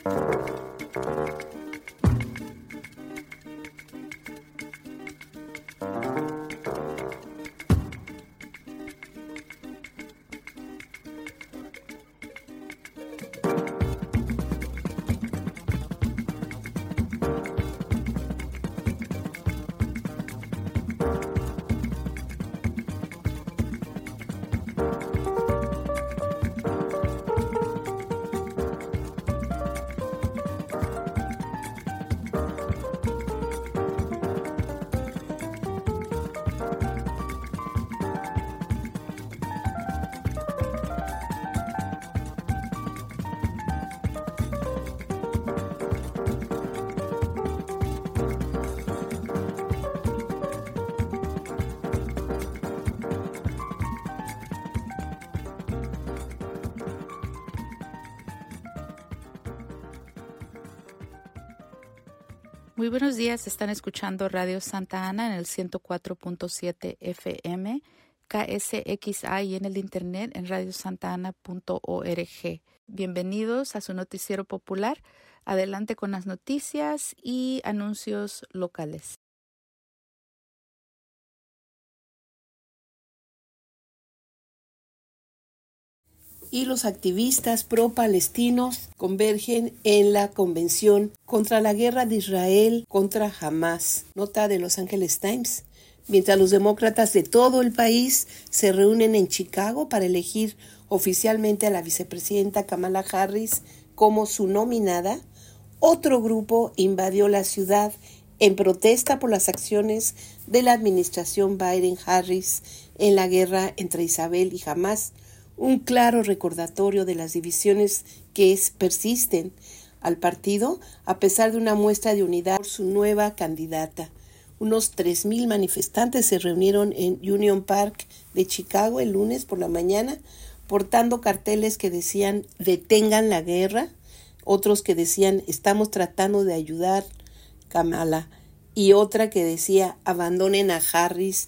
Muy buenos días, están escuchando Radio Santa Ana en el 104.7 FM, KSXA y en el internet en radiosantana.org. Bienvenidos a su noticiero popular. Adelante con las noticias y anuncios locales. Y los activistas pro-palestinos convergen en la Convención contra la Guerra de Israel contra Hamás. Nota de Los Angeles Times. Mientras los demócratas de todo el país se reúnen en Chicago para elegir oficialmente a la vicepresidenta Kamala Harris como su nominada, otro grupo invadió la ciudad en protesta por las acciones de la administración Biden-Harris en la guerra entre Israel y Hamás. Un claro recordatorio de las divisiones que persisten al partido, a pesar de una muestra de unidad por su nueva candidata. Unos 3,000 manifestantes se reunieron en Union Park de Chicago el lunes por la mañana, portando carteles que decían "detengan la guerra", otros que decían "estamos tratando de ayudar Kamala", y otra que decía "abandonen a Harris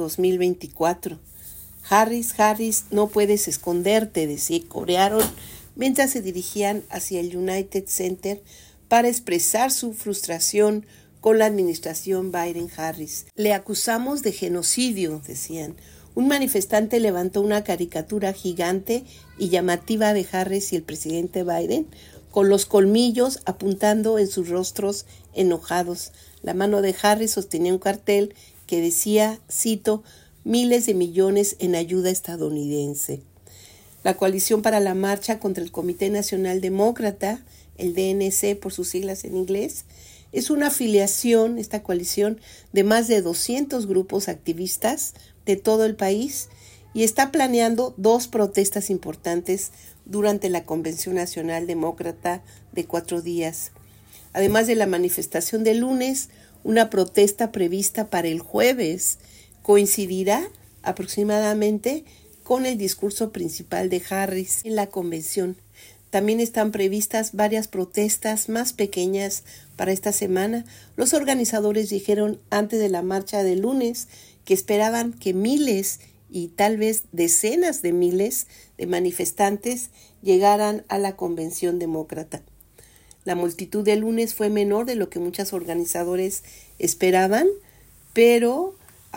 2024". Harris, no puedes esconderte, corearon mientras se dirigían hacia el United Center para expresar su frustración con la administración Biden-Harris. Le acusamos de genocidio, decían. Un manifestante levantó una caricatura gigante y llamativa de Harris y el presidente Biden, con los colmillos apuntando en sus rostros enojados. La mano de Harris sostenía un cartel que decía, cito, "miles de millones en ayuda estadounidense". La Coalición para la Marcha contra el Comité Nacional Demócrata, el DNC por sus siglas en inglés, es una afiliación, esta coalición, de más de 200 grupos activistas de todo el país y está planeando 2 protestas importantes durante la Convención Nacional Demócrata de 4 días. Además de la manifestación del lunes, una protesta prevista para el jueves coincidirá aproximadamente con el discurso principal de Harris en la convención. También están previstas varias protestas más pequeñas para esta semana. Los organizadores dijeron antes de la marcha del lunes que esperaban que miles y tal vez decenas de miles de manifestantes llegaran a la convención demócrata. La multitud del lunes fue menor de lo que muchos organizadores esperaban, pero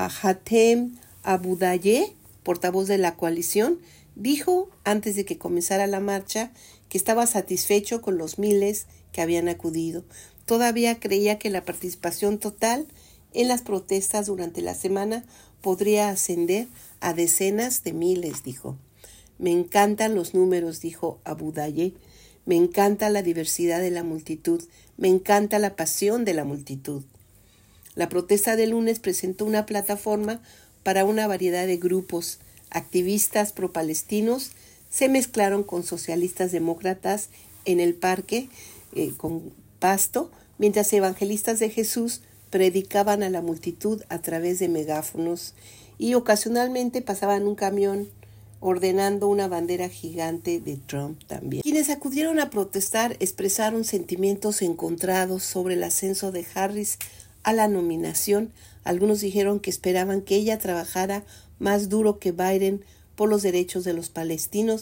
Hatem Abudaye, portavoz de la coalición, dijo antes de que comenzara la marcha que estaba satisfecho con los miles que habían acudido. Todavía creía que la participación total en las protestas durante la semana podría ascender a decenas de miles, dijo. "Me encantan los números", dijo Abudaye. "Me encanta la diversidad de la multitud. Me encanta la pasión de la multitud". La protesta del lunes presentó una plataforma para una variedad de grupos. Activistas pro-palestinos se mezclaron con socialistas demócratas en el parque con pasto, mientras evangelistas de Jesús predicaban a la multitud a través de megáfonos y ocasionalmente pasaban un camión ordenando una bandera gigante de Trump también. Quienes acudieron a protestar expresaron sentimientos encontrados sobre el ascenso de Harris a la nominación. Algunos dijeron que esperaban que ella trabajara más duro que Biden por los derechos de los palestinos,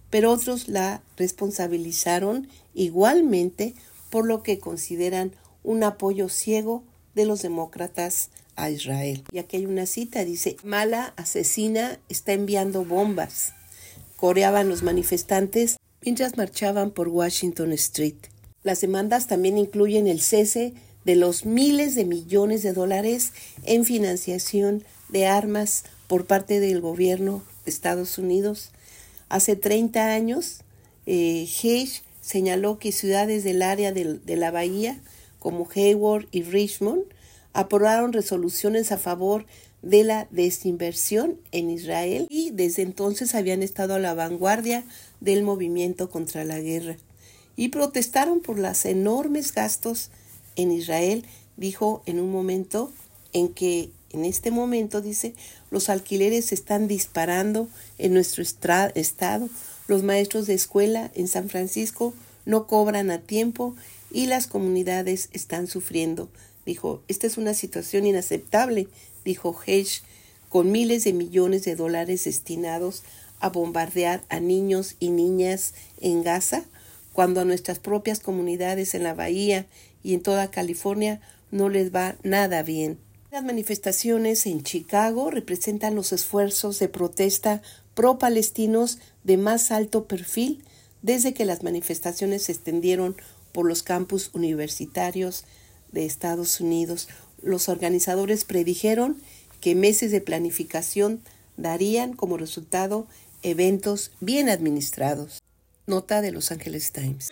pero otros la responsabilizaron igualmente por lo que consideran un apoyo ciego de los demócratas a Israel. Y aquí hay una cita, dice: Mala asesina está enviando bombas. Coreaban los manifestantes mientras marchaban por Washington Street. Las demandas también incluyen el cese de los miles de millones de dólares en financiación de armas por parte del gobierno de Estados Unidos. Hace 30 años, Hayes señaló que ciudades del área de la bahía, como Hayward y Richmond, aprobaron resoluciones a favor de la desinversión en Israel y desde entonces habían estado a la vanguardia del movimiento contra la guerra y protestaron por los enormes gastos en Israel. Dijo en un momento en que en este momento, dice, los alquileres se están disparando en nuestro estado, los maestros de escuela en San Francisco no cobran a tiempo y las comunidades están sufriendo. Dijo, esta es una situación inaceptable, dijo Hedge, con miles de millones de dólares destinados a bombardear a niños y niñas en Gaza, cuando a nuestras propias comunidades en la bahía y en toda California no les va nada bien. Las manifestaciones en Chicago representan los esfuerzos de protesta pro-palestinos de más alto perfil desde que las manifestaciones se extendieron por los campus universitarios de Estados Unidos. Los organizadores predijeron que meses de planificación darían como resultado eventos bien administrados. Nota de Los Angeles Times.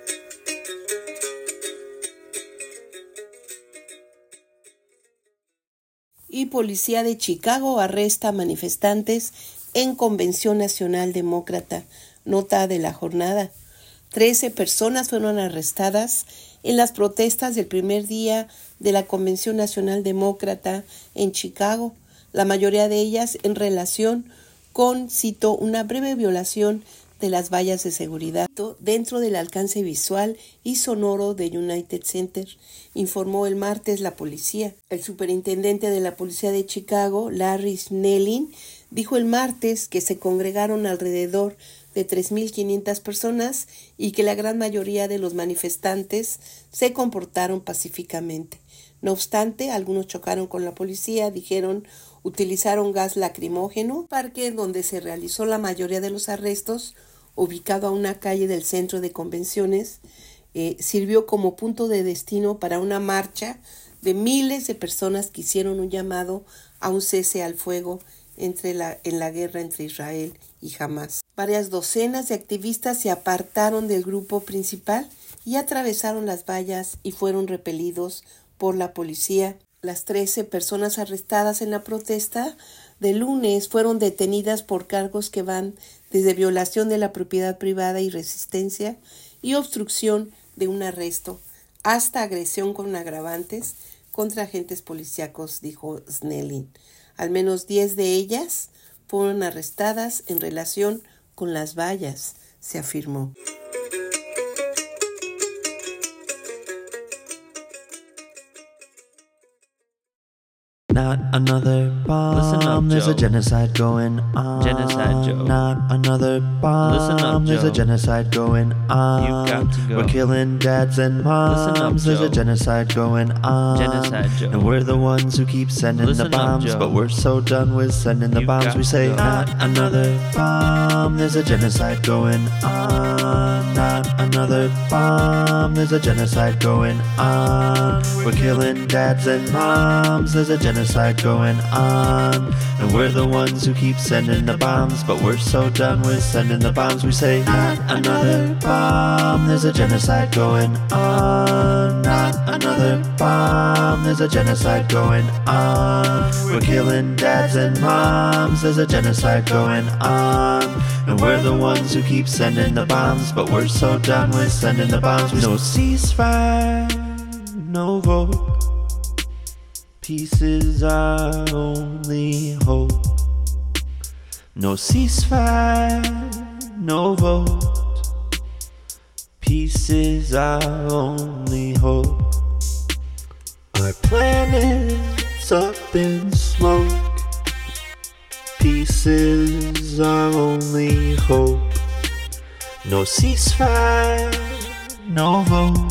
Y policía de Chicago arresta a manifestantes en Convención Nacional Demócrata. Nota de la jornada. 13 personas fueron arrestadas en las protestas del primer día de la Convención Nacional Demócrata en Chicago, la mayoría de ellas en relación con, cito, una breve violación de las vallas de seguridad dentro del alcance visual y sonoro de United Center, informó el martes la policía. El superintendente de la policía de Chicago, Larry Snelling, dijo el martes que se congregaron alrededor de 3.500 personas y que la gran mayoría de los manifestantes se comportaron pacíficamente. No obstante, algunos chocaron con la policía, dijeron, utilizaron gas lacrimógeno, parque donde se realizó la mayoría de los arrestos, ubicado a una calle del centro de convenciones, sirvió como punto de destino para una marcha de miles de personas que hicieron un llamado a un cese al fuego en la guerra entre Israel y Hamás. Varias docenas de activistas se apartaron del grupo principal y atravesaron las vallas y fueron repelidos por la policía. Las 13 personas arrestadas en la protesta de lunes fueron detenidas por cargos que van desde violación de la propiedad privada y resistencia y obstrucción de un arresto hasta agresión con agravantes contra agentes policíacos, dijo Snelling. Al menos 10 de ellas fueron arrestadas en relación con las vallas, se afirmó. Not another bomb. Listen up, There's Joe. a genocide going on. Genocide, Joe. Not another bomb. Listen up, There's a Joe. genocide going on. You've got to go. We're killing dads and moms. Listen up, There's a Joe. genocide going on. Genocide, Joe. And we're the ones who keep sending Listen the up, bombs. Joe. But we're so done with sending the You've bombs. got We to say, go. not another bomb. There's a genocide going on. Not another bomb. There's a genocide going on. We're killing dads and moms. There's a genocide going on. And we're the ones who keep sending the bombs. But we're so done with sending the bombs. We say, not another bomb. There's a genocide going on. Not another bomb. There's a genocide going on. We're killing dads and moms. There's a genocide going on. And we're the ones who keep sending the bombs. But we're so done with sending the bombs. No ceasefire, no vote. Peace is our only hope. No ceasefire, no vote. Peace is our only hope. Our planet's up in smoke. Peace is our only hope. No ceasefire, no vote.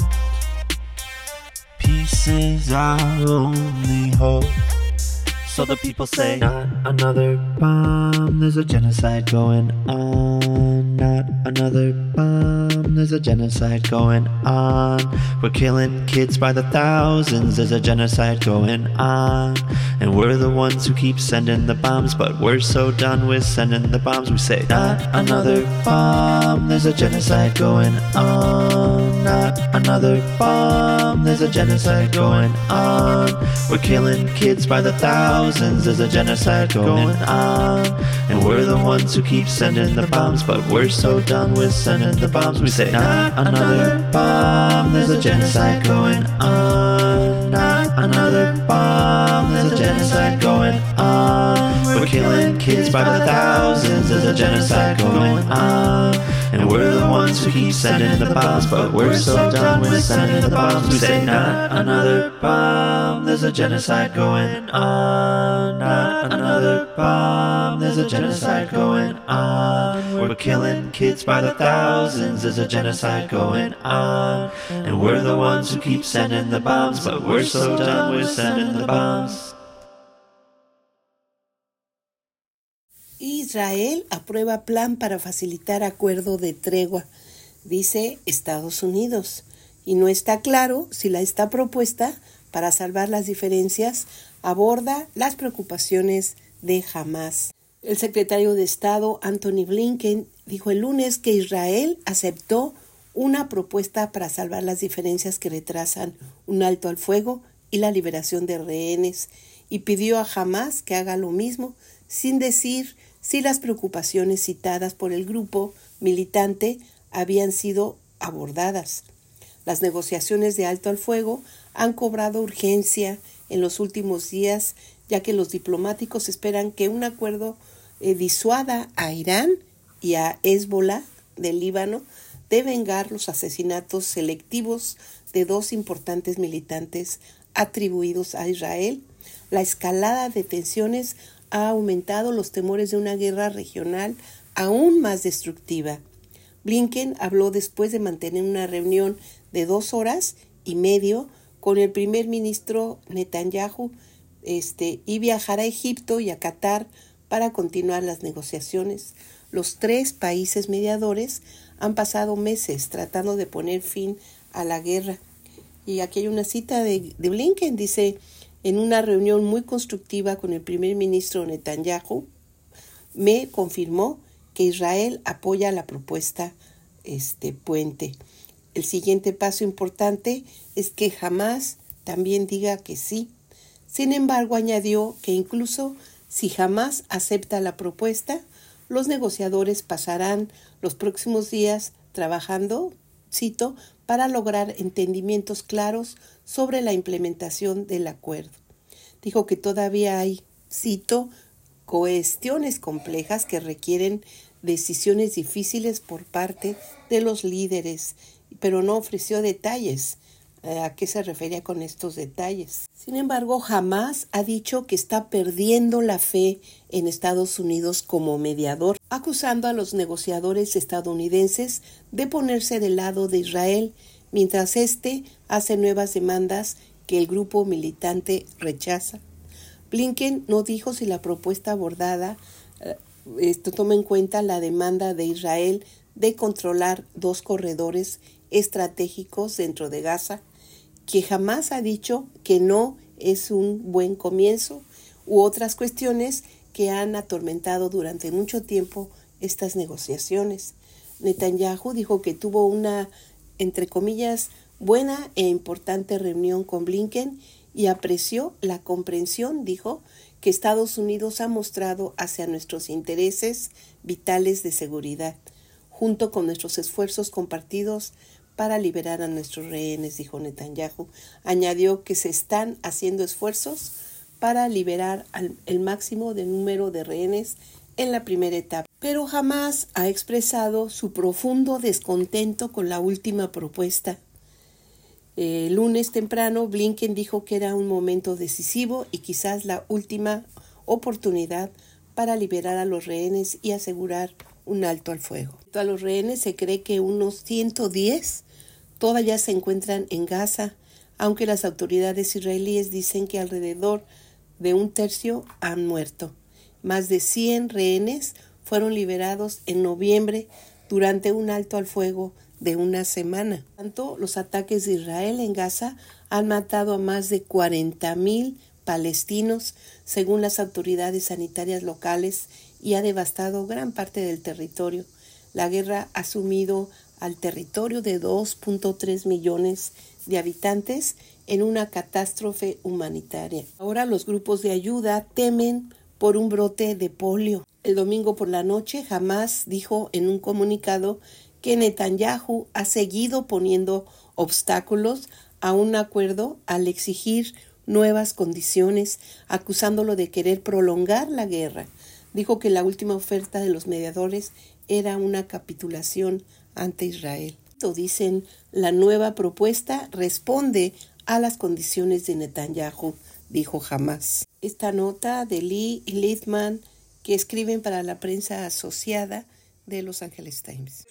Peace is our only hope. So the people say, not another bomb, there's a genocide going on. Not another bomb, there's a genocide going on. We're killing kids by the thousands, there's a genocide going on. And we're the ones who keep sending the bombs, but we're so done with sending the bombs. We say, not another bomb, there's a genocide going on. Not another bomb, there's a genocide going on. We're killing kids by the thousands, there's a genocide going on. And we're the ones who keep sending the bombs, but we're so done with sending the bombs. We say, not another bomb, there's a genocide going on. Not another bomb, there's a genocide going on. We're killing kids by the thousands, there's a genocide going on. And we're the ones who keep sending the bombs, but we're so done with sending the bombs. We say, not another bomb, there's a genocide going on. Not another bomb, there's a genocide going on. We're killing kids by the thousands, there's a genocide going on. And we're the ones who keep sending the bombs, but we're so done with sending the bombs. Israel aprueba plan para facilitar acuerdo de tregua, dice Estados Unidos, y no está claro si esta propuesta para salvar las diferencias aborda las preocupaciones de Hamás. El secretario de Estado Antony Blinken dijo el lunes que Israel aceptó una propuesta para salvar las diferencias que retrasan un alto al fuego y la liberación de rehenes, y pidió a Hamás que haga lo mismo, sin decir si las preocupaciones citadas por el grupo militante habían sido abordadas. Las negociaciones de alto al fuego han cobrado urgencia en los últimos días, ya que los diplomáticos esperan que un acuerdo disuada a Irán y a Hezbollah del Líbano de vengar los asesinatos selectivos de dos importantes militantes atribuidos a Israel. La escalada de tensiones ha aumentado los temores de una guerra regional aún más destructiva. Blinken habló después de mantener una reunión de 2 horas y media con el primer ministro Netanyahu y viajar a Egipto y a Qatar para continuar las negociaciones. Los 3 países mediadores han pasado meses tratando de poner fin a la guerra. Y aquí hay una cita de Blinken, dice: en una reunión muy constructiva con el primer ministro Netanyahu, me confirmó que Israel apoya la propuesta puente. El siguiente paso importante es que Hamás también diga que sí. Sin embargo, añadió que incluso si Hamás acepta la propuesta, los negociadores pasarán los próximos días trabajando, cito, para lograr entendimientos claros sobre la implementación del acuerdo. Dijo que todavía hay, cito, cuestiones complejas que requieren decisiones difíciles por parte de los líderes, pero no ofreció detalles. ¿A qué se refería con estos detalles? Sin embargo, Hamás ha dicho que está perdiendo la fe en Estados Unidos como mediador, acusando a los negociadores estadounidenses de ponerse del lado de Israel, mientras hace nuevas demandas que el grupo militante rechaza. Blinken no dijo si la propuesta abordada toma en cuenta la demanda de Israel de controlar 2 corredores estratégicos dentro de Gaza, que Hamás ha dicho que no es un buen comienzo, u otras cuestiones que han atormentado durante mucho tiempo estas negociaciones. Netanyahu dijo que tuvo una, entre comillas, buena e importante reunión con Blinken y apreció la comprensión, dijo, que Estados Unidos ha mostrado hacia nuestros intereses vitales de seguridad, junto con nuestros esfuerzos compartidos para liberar a nuestros rehenes, dijo Netanyahu. Añadió que se están haciendo esfuerzos para liberar el máximo de número de rehenes en la primera etapa. Pero Hamás ha expresado su profundo descontento con la última propuesta. El lunes temprano, Blinken dijo que era un momento decisivo y quizás la última oportunidad para liberar a los rehenes y asegurar un alto al fuego. A los rehenes se cree que unos 110 todavía se encuentran en Gaza, aunque las autoridades israelíes dicen que alrededor de un tercio han muerto. Más de 100 rehenes fueron liberados en noviembre durante un alto al fuego de una semana. Tanto los ataques de Israel en Gaza han matado a más de 40,000 palestinos, según las autoridades sanitarias locales, y ha devastado gran parte del territorio. La guerra ha sumido al territorio de 2.3 millones de habitantes en una catástrofe humanitaria. Ahora los grupos de ayuda temen por un brote de polio. El domingo por la noche, Hamás dijo en un comunicado que Netanyahu ha seguido poniendo obstáculos a un acuerdo al exigir nuevas condiciones, acusándolo de querer prolongar la guerra. Dijo que la última oferta de los mediadores era una capitulación ante Israel. Dicen, la nueva propuesta responde a las condiciones de Netanyahu, dijo Hamás. Esta nota de Lee y Littman, que escriben para la prensa asociada de Los Angeles Times.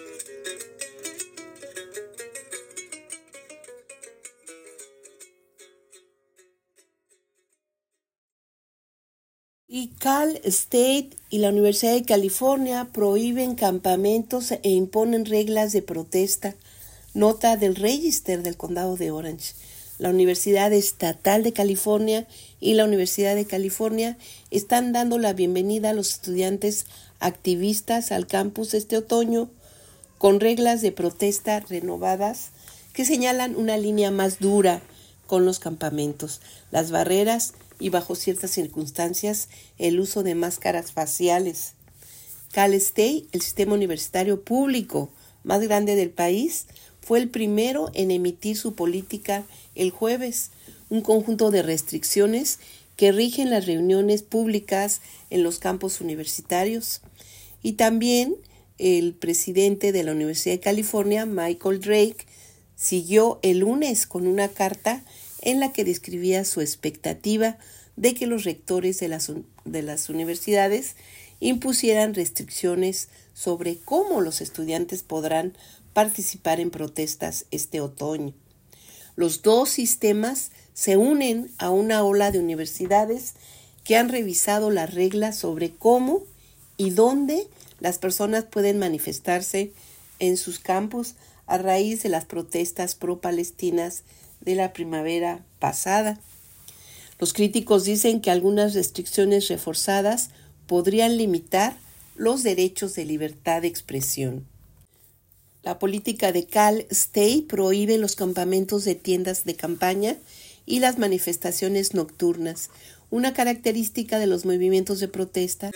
Y Cal State y la Universidad de California prohíben campamentos e imponen reglas de protesta. Nota del Register del Condado de Orange. La Universidad Estatal de California y la Universidad de California están dando la bienvenida a los estudiantes activistas al campus este otoño con reglas de protesta renovadas que señalan una línea más dura con los campamentos, las barreras y bajo ciertas circunstancias el uso de máscaras faciales. Cal State, el sistema universitario público más grande del país, fue el primero en emitir su política el jueves, un conjunto de restricciones que rigen las reuniones públicas en los campus universitarios. Y también el presidente de la Universidad de California, Michael Drake, siguió el lunes con una carta en la que describía su expectativa de que los rectores de las universidades impusieran restricciones sobre cómo los estudiantes podrán participar en protestas este otoño. Los dos sistemas se unen a una ola de universidades que han revisado las reglas sobre cómo y dónde las personas pueden manifestarse en sus campus a raíz de las protestas pro-palestinas de la primavera pasada. Los críticos dicen que algunas restricciones reforzadas podrían limitar los derechos de libertad de expresión. La política de Cal State prohíbe los campamentos de tiendas de campaña y las manifestaciones nocturnas, una característica de los movimientos de protesta.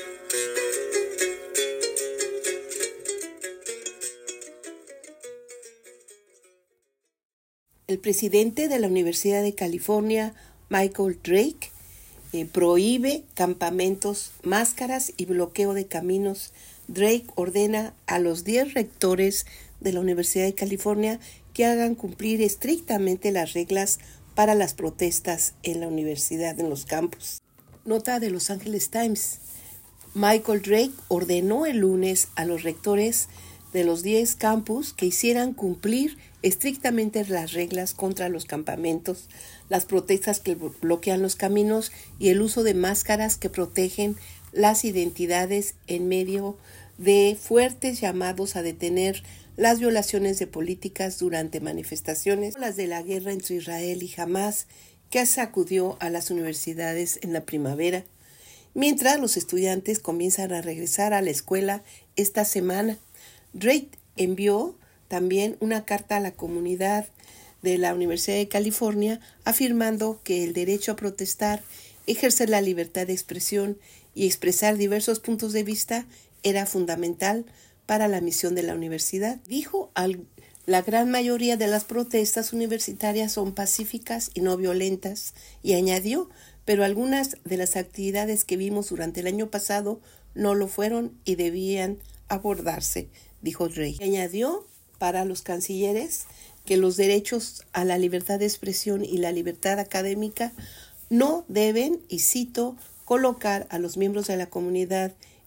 El presidente de la Universidad de California, Michael Drake, prohíbe campamentos, máscaras y bloqueo de caminos. Drake ordena a los 10 rectores de la Universidad de California que hagan cumplir estrictamente las reglas para las protestas en la universidad, en los campus. Nota de Los Angeles Times. Michael Drake ordenó el lunes a los rectores de los 10 campus que hicieran cumplir estrictamente las reglas contra los campamentos, las protestas que bloquean los caminos y el uso de máscaras que protegen las identidades en medio de fuertes llamados a detener las violaciones de políticas durante manifestaciones, las de la guerra entre Israel y Hamás, que sacudió a las universidades en la primavera, mientras los estudiantes comienzan a regresar a la escuela esta semana. Drake envió también una carta a la comunidad de la Universidad de California afirmando que el derecho a protestar, ejercer la libertad de expresión y expresar diversos puntos de vista era fundamental para la misión de la universidad. Dijo, la gran mayoría de las protestas universitarias son pacíficas y no violentas, y añadió, pero algunas de las actividades que vimos durante el año pasado no lo fueron y debían abordarse, dijo Drake. Añadió para los cancilleres que los derechos a la libertad de expresión y la libertad académica no deben, y cito, colocar a los miembros de la comunidad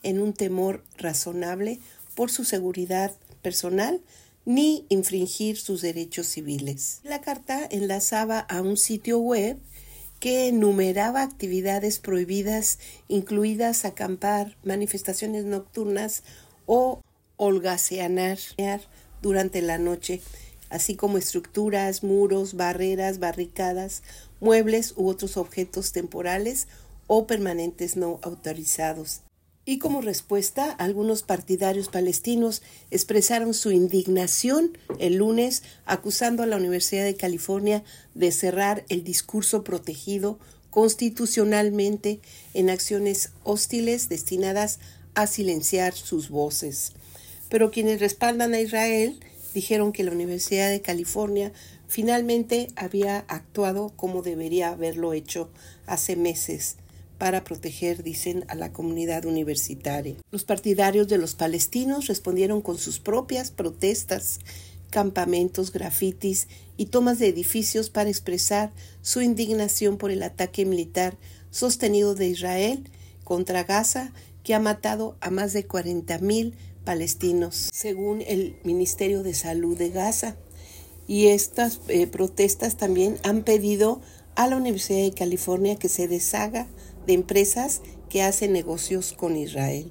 en un temor razonable por su seguridad personal ni infringir sus derechos civiles. La carta enlazaba a un sitio web que enumeraba actividades prohibidas, incluidas acampar, manifestaciones nocturnas o holgazanear durante la noche, así como estructuras, muros, barreras, barricadas, muebles u otros objetos temporales o permanentes no autorizados. Y como respuesta, algunos partidarios palestinos expresaron su indignación el lunes, acusando a la Universidad de California de cerrar el discurso protegido constitucionalmente en acciones hostiles destinadas a silenciar sus voces. Pero quienes respaldan a Israel dijeron que la Universidad de California finalmente había actuado como debería haberlo hecho hace meses, para proteger, dicen, a la comunidad universitaria. Los partidarios de los palestinos respondieron con sus propias protestas, campamentos, grafitis y tomas de edificios para expresar su indignación por el ataque militar sostenido de Israel contra Gaza, que ha matado a más de 40,000 palestinos, según el Ministerio de Salud de Gaza. Y estas protestas también han pedido a la Universidad de California que se deshaga de empresas que hacen negocios con Israel.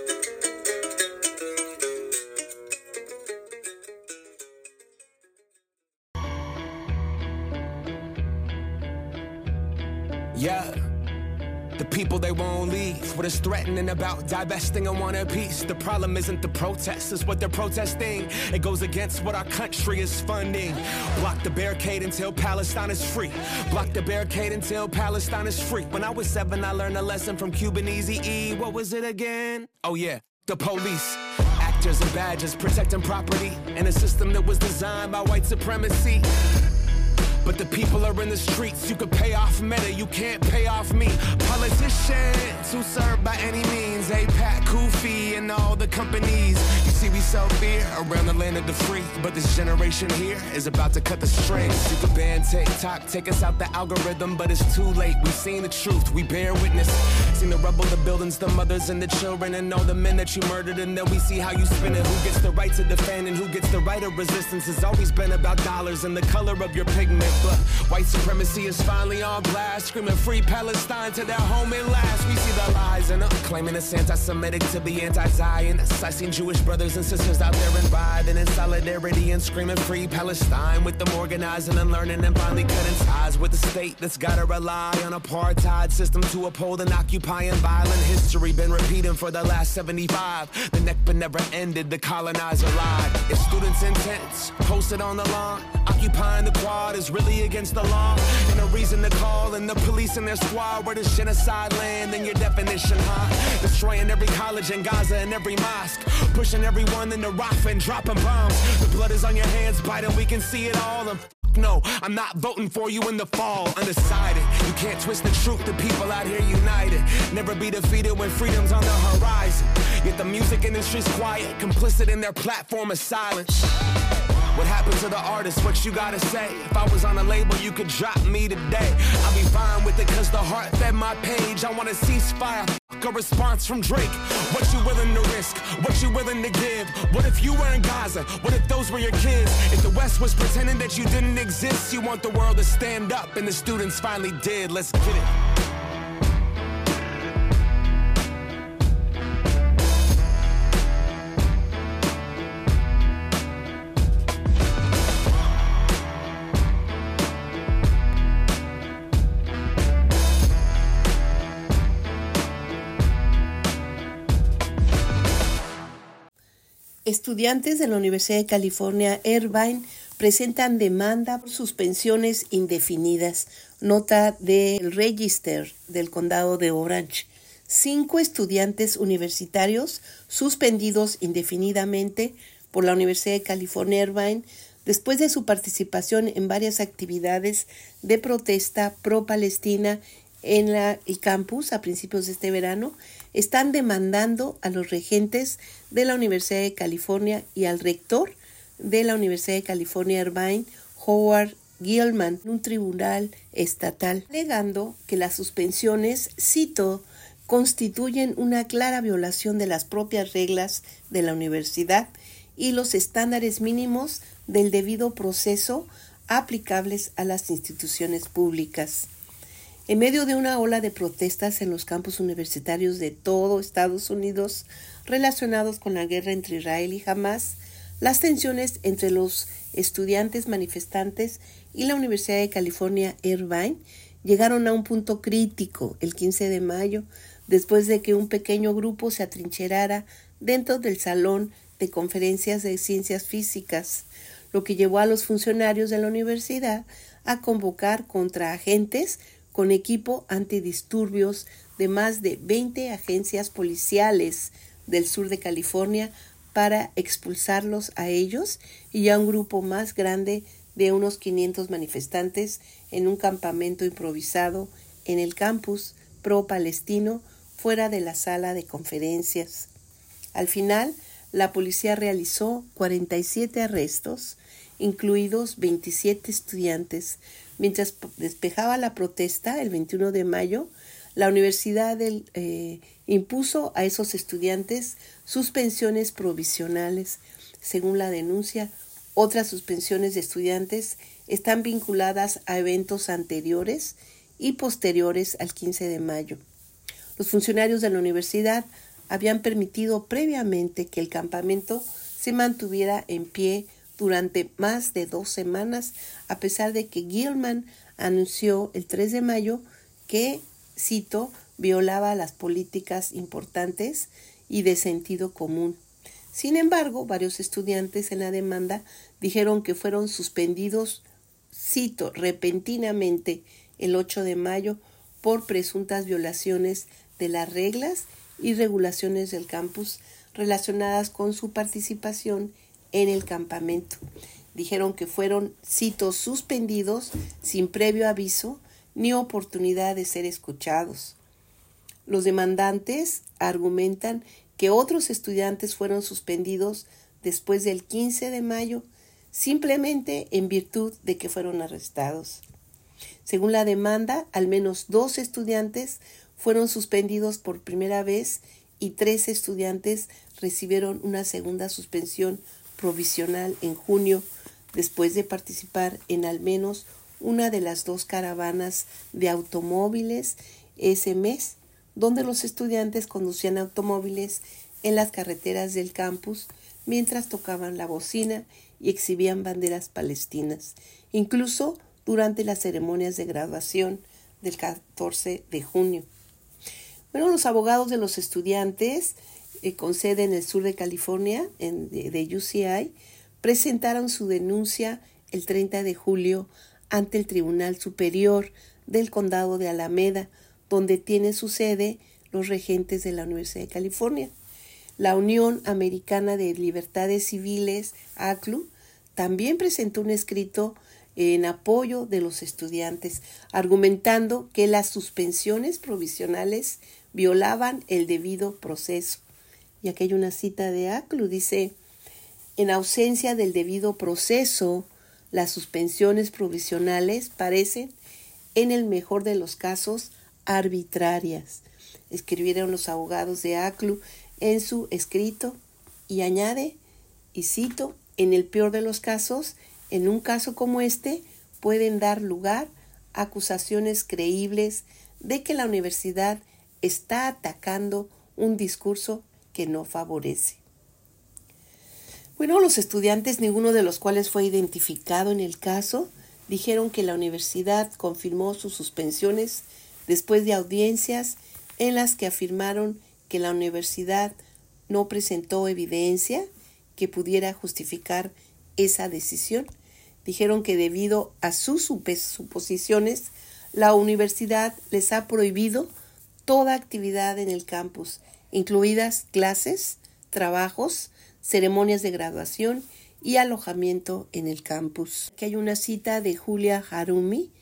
Yeah. The people, they won't leave. What is threatening about divesting and want a piece? The problem isn't the protests, it's what they're protesting. It goes against what our country is funding. Block the barricade until Palestine is free. Block the barricade until Palestine is free. When I was 7, I learned a lesson from Cuban Eazy-E. What was it again? Oh yeah, the police. Actors and badges protecting property in a system that was designed by white supremacy. But the people are in the streets. You can pay off Meta, you can't pay off me. Politicians who serve by any means, APAC, Kufi, and all the companies. You see, we sell beer around the land of the free, but this generation here is about to cut the strings. You can ban TikTok, take us out the algorithm, but it's too late. We've seen the truth, we bear witness. Seen the rubble, the buildings, the mothers and the children, and all the men that you murdered, and then we see how you spin it. Who gets the right to defend and who gets the right of resistance? Has always been about dollars and the color of your pigment. But white supremacy is finally on blast, screaming free Palestine to their home at last. We see the lies and claiming it's anti-Semitic to be anti-Zionist. I seen Jewish brothers and sisters out there and riding in solidarity and screaming free Palestine, with them organizing and learning and finally cutting ties with the state that's gotta rely on apartheid system to uphold an occupying violent history. Been repeating for the last 75. The Nakba never ended, the colonizer lied. If students' intents posted on the lawn, occupying the quad is really against the law, and a reason to call in the police and their squad. Where does genocide land in your definition, huh? Destroying every college in Gaza and every mosque, pushing everyone into Rafah and dropping bombs. The blood is on your hands, Biden, we can see it all. No, I'm not voting for you in the fall. Undecided, you can't twist the truth. The people out here united, never be defeated when freedom's on the horizon. Yet the music industry's quiet, complicit in their platform of silence. What happened to the artist? What you gotta say? If I was on a label, you could drop me today. I'll be fine with it, cause the heart fed my page. I want a ceasefire, a response from Drake. What you willing to risk? What you willing to give? What if you were in Gaza? What if those were your kids? If the West was pretending that you didn't exist, you want the world to stand up, and the students finally did. Let's get it. Estudiantes de la Universidad de California, Irvine, presentan demanda por suspensiones indefinidas. Nota del Register del condado de Orange. 5 estudiantes universitarios suspendidos indefinidamente por la Universidad de California, Irvine, después de su participación en varias actividades de protesta pro-Palestina en el campus a principios de este verano, están demandando a los regentes de la Universidad de California y al rector de la Universidad de California, Irvine, Howard Gilman, en un tribunal estatal, alegando que las suspensiones, cito, constituyen una clara violación de las propias reglas de la universidad y los estándares mínimos del debido proceso aplicables a las instituciones públicas. En medio de una ola de protestas en los campus universitarios de todo Estados Unidos relacionados con la guerra entre Israel y Hamás, las tensiones entre los estudiantes manifestantes y la Universidad de California, Irvine, llegaron a un punto crítico el 15 de mayo, después de que un pequeño grupo se atrincherara dentro del salón de conferencias de ciencias físicas, lo que llevó a los funcionarios de la universidad a convocar contra agentes con equipo antidisturbios de más de 20 agencias policiales del sur de California para expulsarlos a ellos y a un grupo más grande de unos 500 manifestantes en un campamento improvisado en el campus pro-palestino fuera de la sala de conferencias. Al final, la policía realizó 47 arrestos, incluidos 27 estudiantes. Mientras despejaba la protesta el 21 de mayo, la universidad impuso a esos estudiantes suspensiones provisionales. Según la denuncia, otras suspensiones de estudiantes están vinculadas a eventos anteriores y posteriores al 15 de mayo. Los funcionarios de la universidad habían permitido previamente que el campamento se mantuviera en pie durante más de 2 semanas, a pesar de que Gilman anunció el 3 de mayo que, cito, violaba las políticas importantes y de sentido común. Sin embargo, varios estudiantes en la demanda dijeron que fueron suspendidos, cito, repentinamente el 8 de mayo por presuntas violaciones de las reglas y regulaciones del campus relacionadas con su participación en el campamento. Dijeron que fueron, cito, suspendidos sin previo aviso ni oportunidad de ser escuchados. Los demandantes argumentan que otros estudiantes fueron suspendidos después del 15 de mayo simplemente en virtud de que fueron arrestados. Según la demanda, al menos 2 estudiantes fueron suspendidos por primera vez y 3 estudiantes recibieron una segunda suspensión provisional en junio, después de participar en al menos una de las 2 caravanas de automóviles ese mes, donde los estudiantes conducían automóviles en las carreteras del campus mientras tocaban la bocina y exhibían banderas palestinas, incluso durante las ceremonias de graduación del 14 de junio. Bueno, los abogados de los estudiantes con sede en el sur de California, de UCI, presentaron su denuncia el 30 de julio ante el Tribunal Superior del Condado de Alameda, donde tiene su sede los regentes de la Universidad de California. La Unión Americana de Libertades Civiles, ACLU, también presentó un escrito en apoyo de los estudiantes, argumentando que las suspensiones provisionales violaban el debido proceso. Y aquí hay una cita de ACLU, dice: en ausencia del debido proceso, las suspensiones provisionales parecen, en el mejor de los casos, arbitrarias, escribieron los abogados de ACLU en su escrito, y añade, y cito, en el peor de los casos, en un caso como este, pueden dar lugar a acusaciones creíbles de que la universidad está atacando un discurso que no favorece. Bueno, los estudiantes, ninguno de los cuales fue identificado en el caso, dijeron que la universidad confirmó sus suspensiones después de audiencias en las que afirmaron que la universidad no presentó evidencia que pudiera justificar esa decisión. Dijeron que debido a sus suposiciones, la universidad les ha prohibido toda actividad en el campus, incluidas clases, trabajos, ceremonias de graduación y alojamiento en el campus. Aquí hay una cita de Julia Harumi,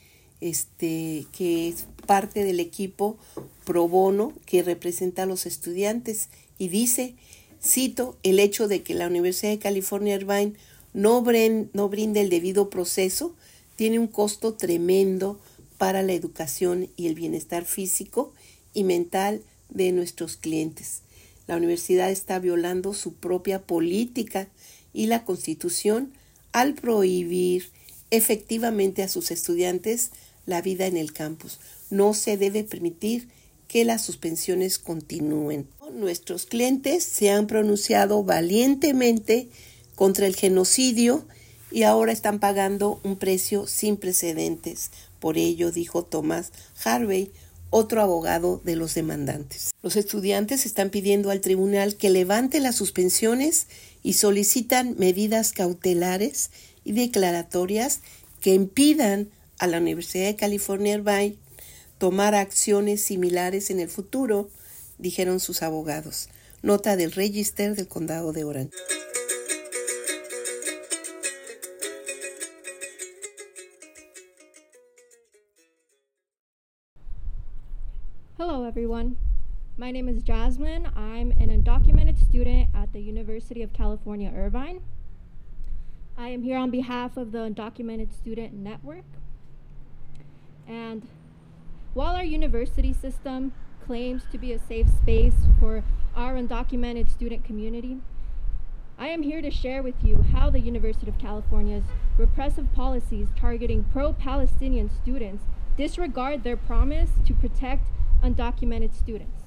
que es parte del equipo pro bono que representa a los estudiantes, y dice, cito, el hecho de que la Universidad de California Irvine no brinde el debido proceso tiene un costo tremendo para la educación y el bienestar físico y mental de nuestros clientes. La universidad está violando su propia política y la Constitución al prohibir efectivamente a sus estudiantes la vida en el campus. No se debe permitir que las suspensiones continúen. Nuestros clientes se han pronunciado valientemente contra el genocidio y ahora están pagando un precio sin precedentes. Por ello, dijo Thomas Harvey, otro abogado de los demandantes. Los estudiantes están pidiendo al tribunal que levante las suspensiones y solicitan medidas cautelares y declaratorias que impidan a la Universidad de California Irvine tomar acciones similares en el futuro, dijeron sus abogados. Nota del Register del Condado de Orange. Hello everyone, my name is Jasmine. I'm an undocumented student at the University of California, Irvine. I am here on behalf of the Undocumented Student Network. And while our university system claims to be a safe space for our undocumented student community, I am here to share with you how the University of California's repressive policies targeting pro-Palestinian students disregard their promise to protect undocumented students.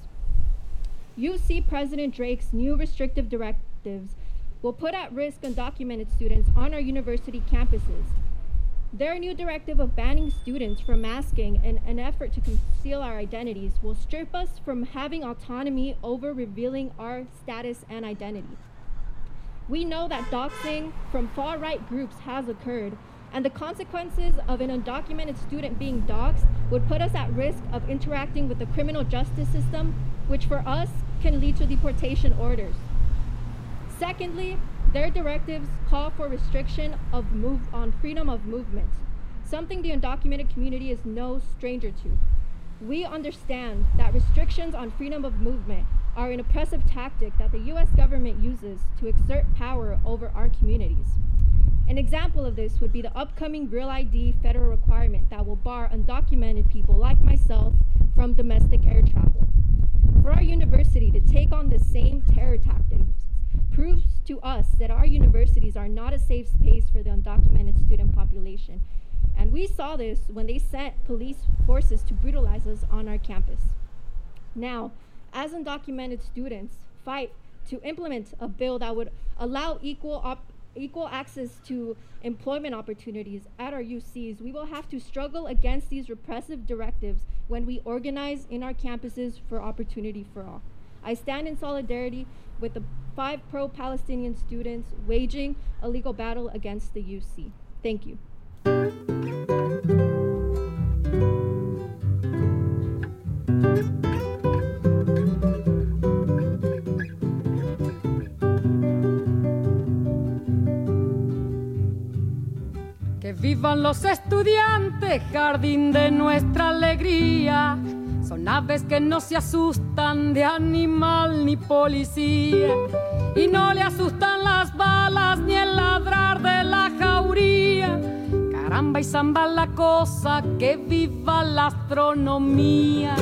UC President Drake's new restrictive directives will put at risk undocumented students on our university campuses. Their new directive of banning students from masking in an effort to conceal our identities will strip us from having autonomy over revealing our status and identity. We know that doxing from far-right groups has occurred, and the consequences of an undocumented student being doxed would put us at risk of interacting with the criminal justice system, which for us can lead to deportation orders. Secondly, their directives call for restriction on freedom of movement, something the undocumented community is no stranger to. We understand that restrictions on freedom of movement are an oppressive tactic that the U.S. government uses to exert power over our communities. An example of this would be the upcoming Real ID federal requirement that will bar undocumented people like myself from domestic air travel. For our university to take on the same terror tactics proves to us that our universities are not a safe space for the undocumented student population. And we saw this when they sent police forces to brutalize us on our campus. Now, as undocumented students fight to implement a bill that would allow equal access to employment opportunities at our UCs, we will have to struggle against these repressive directives when we organize in our campuses for opportunity for all. I stand in solidarity with the 5 pro-Palestinian students waging a legal battle against the UC. Thank you. Que vivan los estudiantes, jardín de nuestra alegría. Son aves que no se asustan de animal ni policía, y no le asustan las balas ni el ladrar de la jauría. Caramba y zamba la cosa, que viva la astronomía.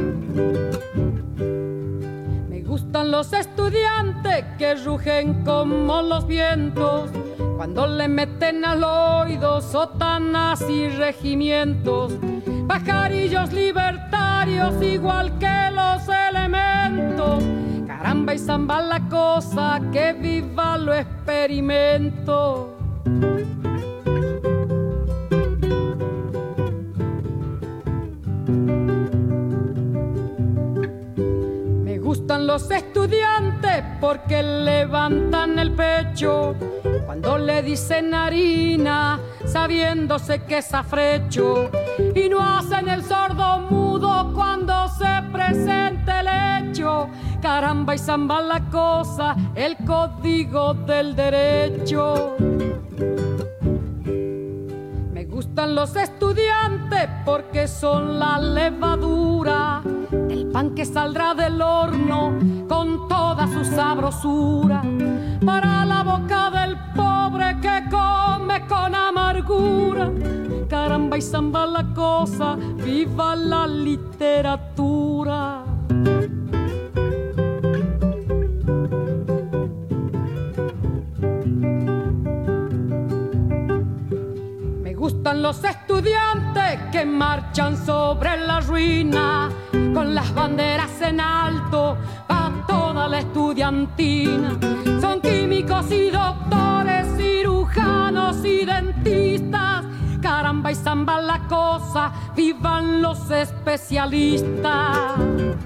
Me gustan los estudiantes que rugen como los vientos cuando le meten al oído sotanas y regimientos. Pajarillos libertarios igual que los elementos. Caramba y zamba la cosa, que viva lo experimento. Me gustan los estudiantes porque levantan el pecho cuando le dicen harina, sabiéndose que es afrecho, y no hacen el sordo mudo cuando se presente el hecho. Caramba y zamba la cosa, el código del derecho. Me gustan los estudiantes porque son la levadura del pan que saldrá del horno con toda su sabrosura para la boca del pobre que come con amargura. Caramba y zamba la cosa, viva la literatura. gustan los estudiantes que marchan sobre la ruina, con las banderas en alto a toda la estudiantina. Son químicos y doctores, cirujanos y dentistas. Caramba y zamba la cosa, vivan los especialistas.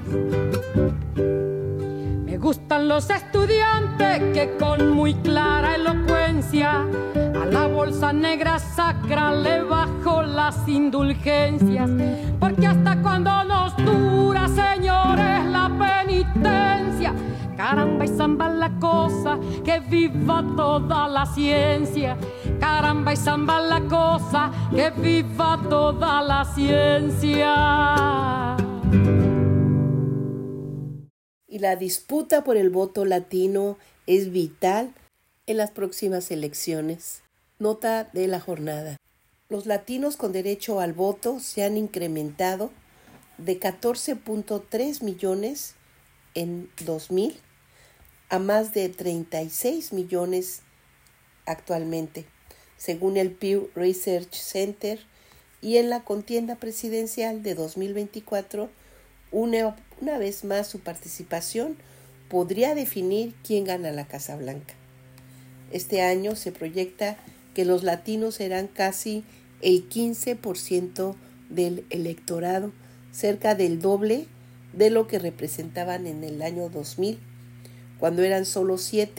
Me gustan los estudiantes que con muy clara elocuencia a la bolsa negra sacra le bajo las indulgencias. Porque hasta cuando nos dura, señores, la penitencia. Caramba y zamba la cosa, que viva toda la ciencia. Caramba y zamba la cosa, que viva toda la ciencia. Y la disputa por el voto latino es vital en las próximas elecciones. Nota de la jornada. Los latinos con derecho al voto se han incrementado de 14.3 millones en 2000 a más de 36 millones actualmente, según el Pew Research Center, y en la contienda presidencial de 2024, una vez más su participación podría definir quién gana la Casa Blanca. Este año se proyecta que los latinos serán casi el 15% del electorado, cerca del doble de lo que representaban en el año 2000, cuando eran solo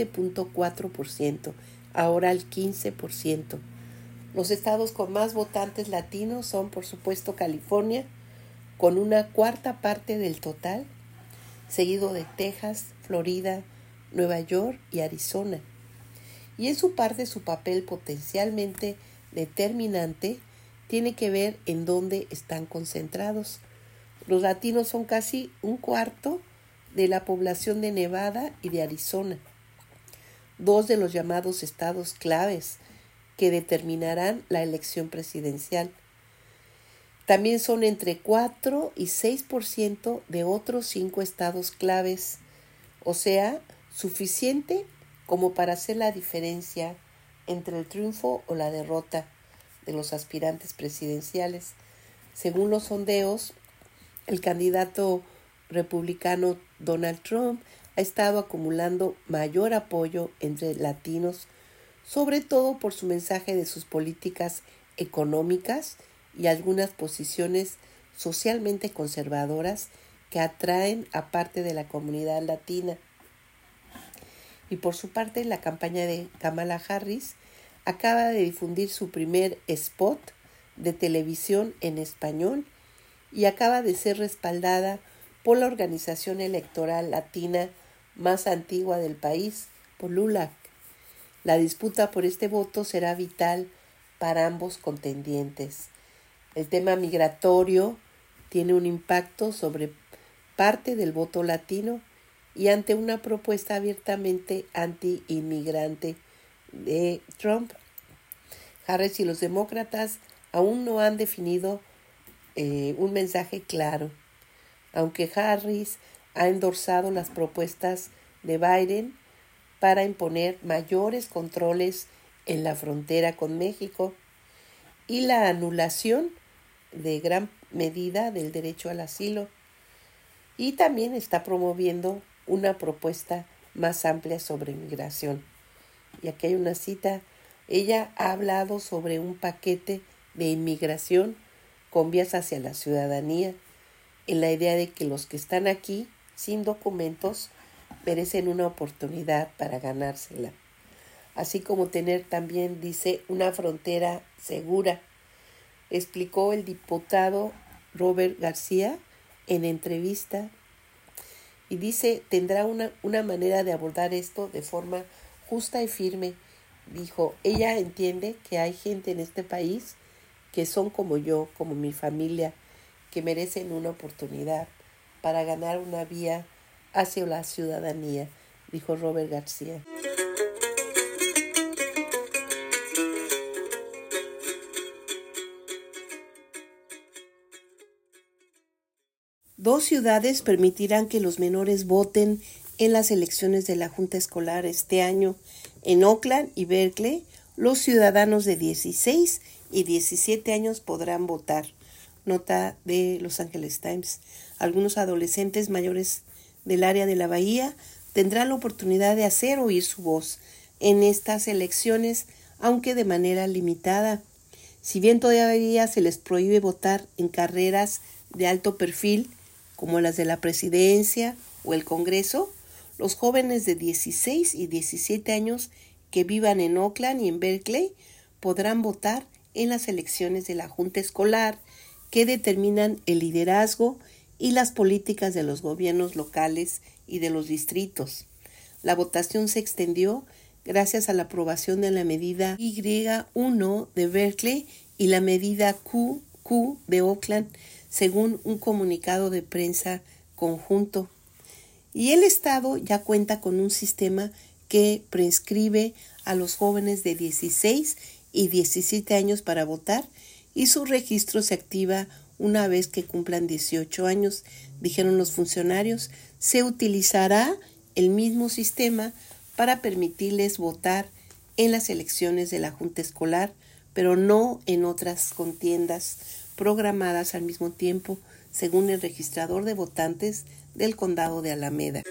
7.4%, ahora el 15%. Los estados con más votantes latinos son, por supuesto, California, con una cuarta parte del total, seguido de Texas, Florida, Nueva York y Arizona. Y en su parte su papel potencialmente determinante tiene que ver en dónde están concentrados. Los latinos son casi un cuarto de la población de Nevada y de Arizona, dos de los llamados estados claves que determinarán la elección presidencial. También son entre 4 y 6% de otros 5 estados claves, o sea, suficiente como para hacer la diferencia entre el triunfo o la derrota de los aspirantes presidenciales. Según los sondeos, el candidato republicano Donald Trump ha estado acumulando mayor apoyo entre latinos, sobre todo por su mensaje de sus políticas económicas y algunas posiciones socialmente conservadoras que atraen a parte de la comunidad latina. Y por su parte, la campaña de Kamala Harris acaba de difundir su primer spot de televisión en español y acaba de ser respaldada por la organización electoral latina más antigua del país, por LULAC. La disputa por este voto será vital para ambos contendientes. El tema migratorio tiene un impacto sobre parte del voto latino y ante una propuesta abiertamente anti-inmigrante de Trump, Harris y los demócratas aún no han definido un mensaje claro. Aunque Harris ha endorsado las propuestas de Biden para imponer mayores controles en la frontera con México y la anulación de gran medida del derecho al asilo, y también está promoviendo una propuesta más amplia sobre migración. Y aquí hay una cita. Ella ha hablado sobre un paquete de inmigración con vías hacia la ciudadanía, en la idea de que los que están aquí sin documentos merecen una oportunidad para ganársela, así como tener también, dice, una frontera segura, explicó el diputado Robert García en entrevista, y dice, tendrá una manera de abordar esto de forma justa y firme. Dijo, ella entiende que hay gente en este país que son como yo, como mi familia, que merecen una oportunidad para ganar una vía hacia la ciudadanía, dijo Robert García. Dos ciudades permitirán que los menores voten en las elecciones de la Junta Escolar este año. En Oakland y Berkeley, los ciudadanos de 16 y 17 años podrán votar. Nota de Los Angeles Times. Algunos adolescentes mayores del área de la Bahía tendrán la oportunidad de hacer oír su voz en estas elecciones, aunque de manera limitada. Si bien todavía se les prohíbe votar en carreras de alto perfil, como las de la presidencia o el Congreso, los jóvenes de 16 y 17 años que vivan en Oakland y en Berkeley podrán votar en las elecciones de la Junta Escolar que determinan el liderazgo y las políticas de los gobiernos locales y de los distritos. La votación se extendió gracias a la aprobación de la medida Y1 de Berkeley y la medida QQ de Oakland, según un comunicado de prensa conjunto. Y el Estado ya cuenta con un sistema que prescribe a los jóvenes de 16 y 17 años para votar, y su registro se activa una vez que cumplan 18 años, dijeron los funcionarios. Se utilizará el mismo sistema para permitirles votar en las elecciones de la Junta Escolar, pero no en otras contiendas programadas al mismo tiempo, según el registrador de votantes del condado de Alameda.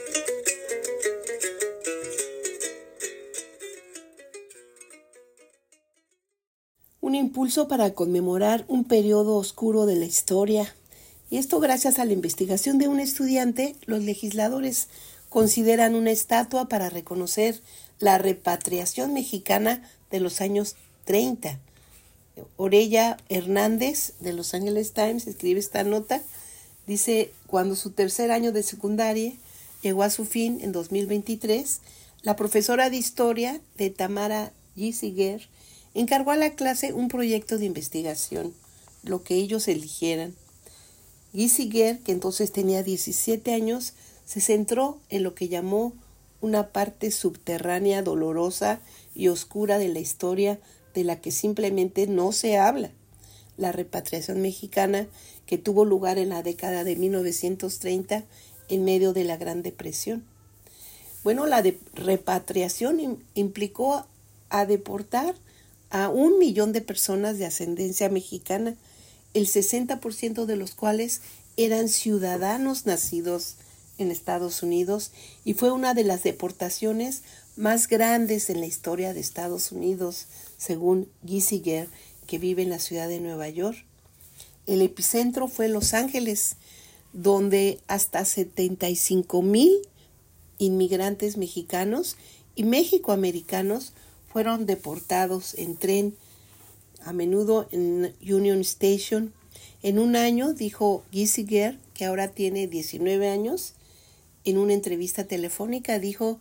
Un impulso para conmemorar un periodo oscuro de la historia. Y esto gracias a la investigación de un estudiante, los legisladores consideran una estatua para reconocer la repatriación mexicana de los años 30. Orella Hernández, de Los Angeles Times, escribe esta nota. Dice, cuando su tercer año de secundaria llegó a su fin en 2023, la profesora de historia de Tamara Giesinger encargó a la clase un proyecto de investigación, lo que ellos eligieran. Giesinger, que entonces tenía 17 años, se centró en lo que llamó una parte subterránea, dolorosa y oscura de la historia de la que simplemente no se habla: la repatriación mexicana que tuvo lugar en la década de 1930 en medio de la Gran Depresión. Bueno, la repatriación implicó a deportar a 1 millón de personas de ascendencia mexicana, el 60% de los cuales eran ciudadanos nacidos en Estados Unidos, y fue una de las deportaciones más grandes en la historia de Estados Unidos, según Giesinger, que vive en la ciudad de Nueva York. El epicentro fue Los Ángeles, donde hasta 75,000 inmigrantes mexicanos y mexicoamericanos fueron deportados en tren, a menudo en Union Station. En un año, dijo Giesinger, que ahora tiene 19 años, en una entrevista telefónica dijo,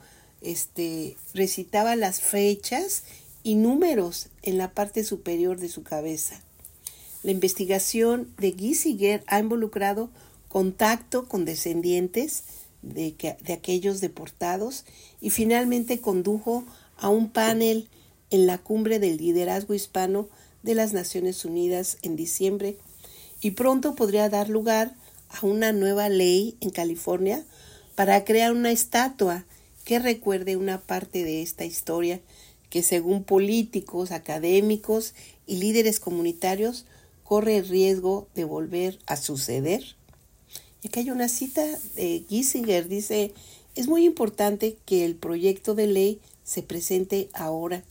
recitaba las fechas y números en la parte superior de su cabeza. La investigación de Giesinger ha involucrado contacto con descendientes de aquellos deportados y finalmente condujo a un panel en la cumbre del liderazgo hispano de las Naciones Unidas en diciembre, y pronto podría dar lugar a una nueva ley en California para crear una estatua que recuerde una parte de esta historia que, según políticos, académicos y líderes comunitarios, corre el riesgo de volver a suceder. Y aquí hay una cita de Giesinger, dice, es muy importante que el proyecto de ley se presente ahora.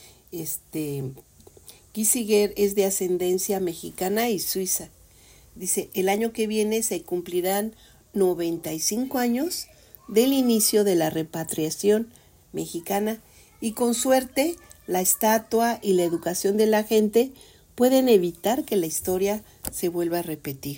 Giesinger es de ascendencia mexicana y suiza. Dice, el año que viene se cumplirán 95 años del inicio de la repatriación mexicana, y con suerte la estatua y la educación de la gente pueden evitar que la historia se vuelva a repetir.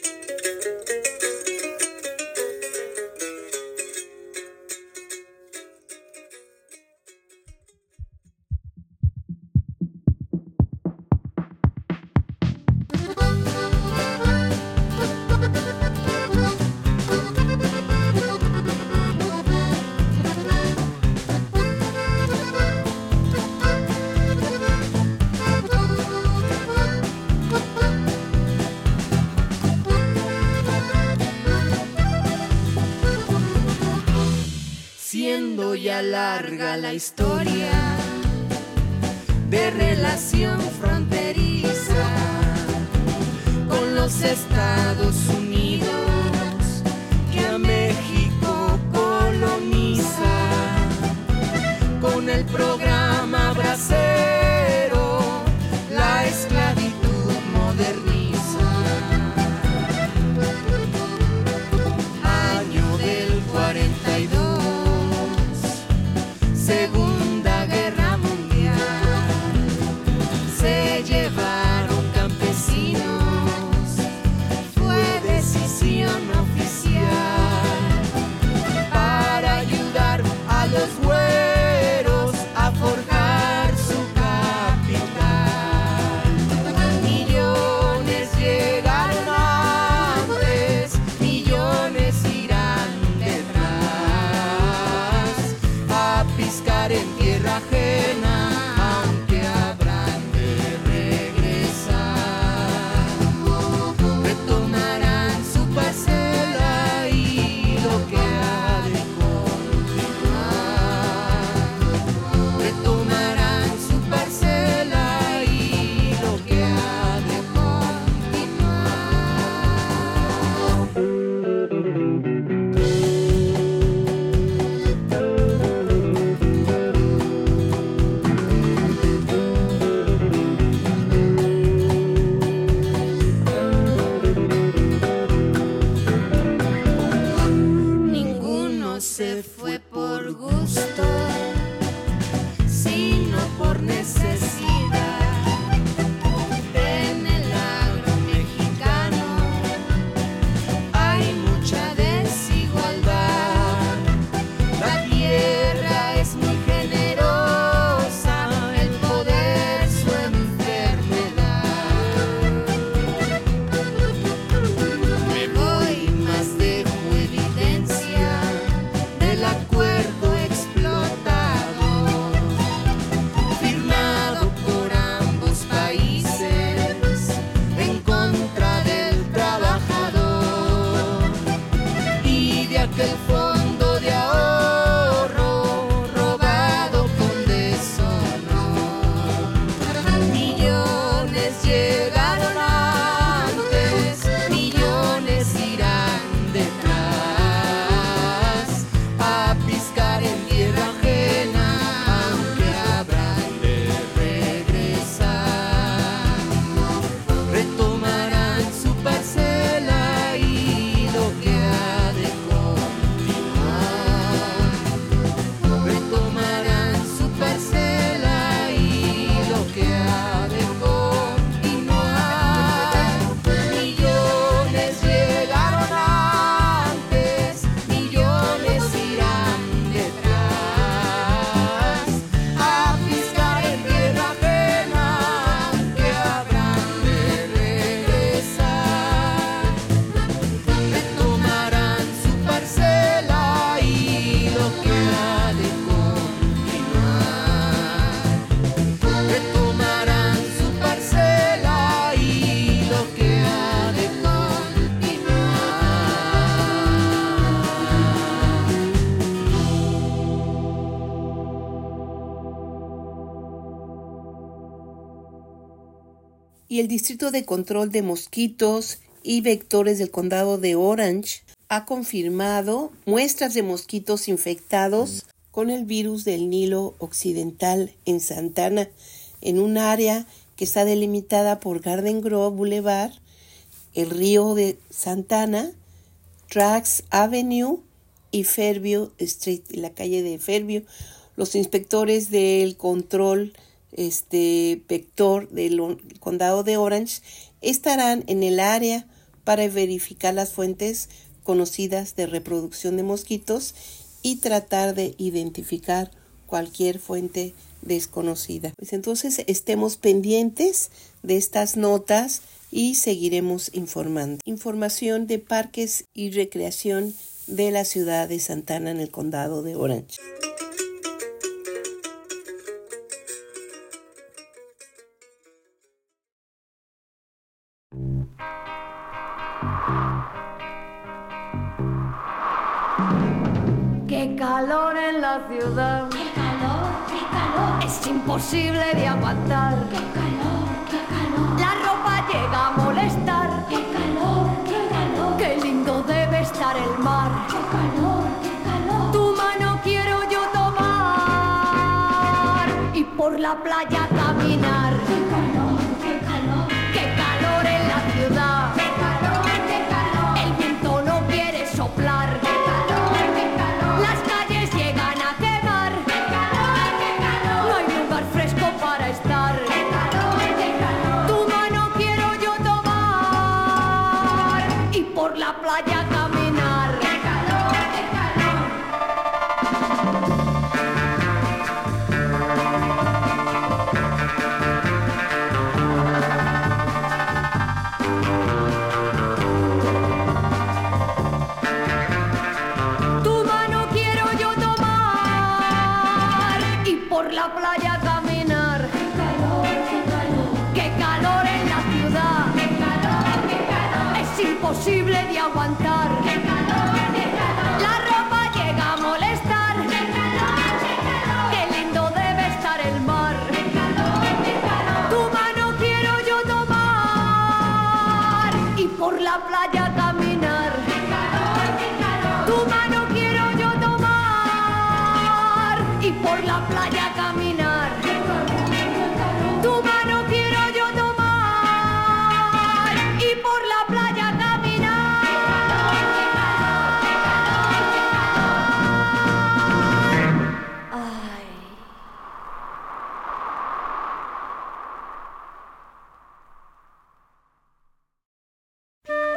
Siendo ya larga la historia de relación fronteriza Estados Unidos, que a México coloniza con el programa bracero, la esclavitud moderniza. Año del 42, Segunda Guerra Mundial, se llevaron campesinos, fue decisión oficial para ayudar a los güeros a forjar su capital. Millones llegaron antes, millones irán detrás, a piscar en tierra ajena, aunque habrán de regresar. Retomarán su parcela y lo que ha de continuar. Retomarán su parcela y lo que ha de Ninguno se fue por gusto, sino por necesidad. En el agro mexicano hay mucha desigualdad. La tierra es muy generosa, el poder su enfermedad. Me voy, más dejo evidencia del acuerdo explotador, firmado por ambos países en contra del trabajador, y de aquel fondo de ahorro robado con deshonor. Millones llegaron antes, millones irán detrás, a piscar en tierra ajena, aunque habrán de regresar. Retomarán su parcela y lo que ha de continuar. Retomarán su parcela y lo que ha de continuar. Millones llegaron antes, millones irán detrás, a piscar en tierra ajena, aunque habrán de regresar. Retomarán su parcela y lo que ha de continuar. Retomarán su parcela y lo que ha de Y el Distrito de Control de Mosquitos y Vectores del Condado de Orange ha confirmado muestras de mosquitos infectados con el virus del Nilo Occidental en Santana, en un área que está delimitada por Garden Grove Boulevard, el río de Santana, Trax Avenue y Fairview Street, la calle de Fairview. Los inspectores del control vector del condado de Orange estarán en el área para verificar las fuentes conocidas de reproducción de mosquitos y tratar de identificar cualquier fuente desconocida. Pues entonces estemos pendientes de estas notas y seguiremos informando. Información de parques y recreación de la ciudad de Santana en el condado de Orange. Qué calor en la ciudad. Qué calor, qué calor. Es imposible de aguantar. Qué calor, qué calor. La ropa llega a molestar. Qué calor. el mar. ¡Qué calor, qué calor! Tu mano quiero yo tomar y por la playa caminar. ¡Qué calor!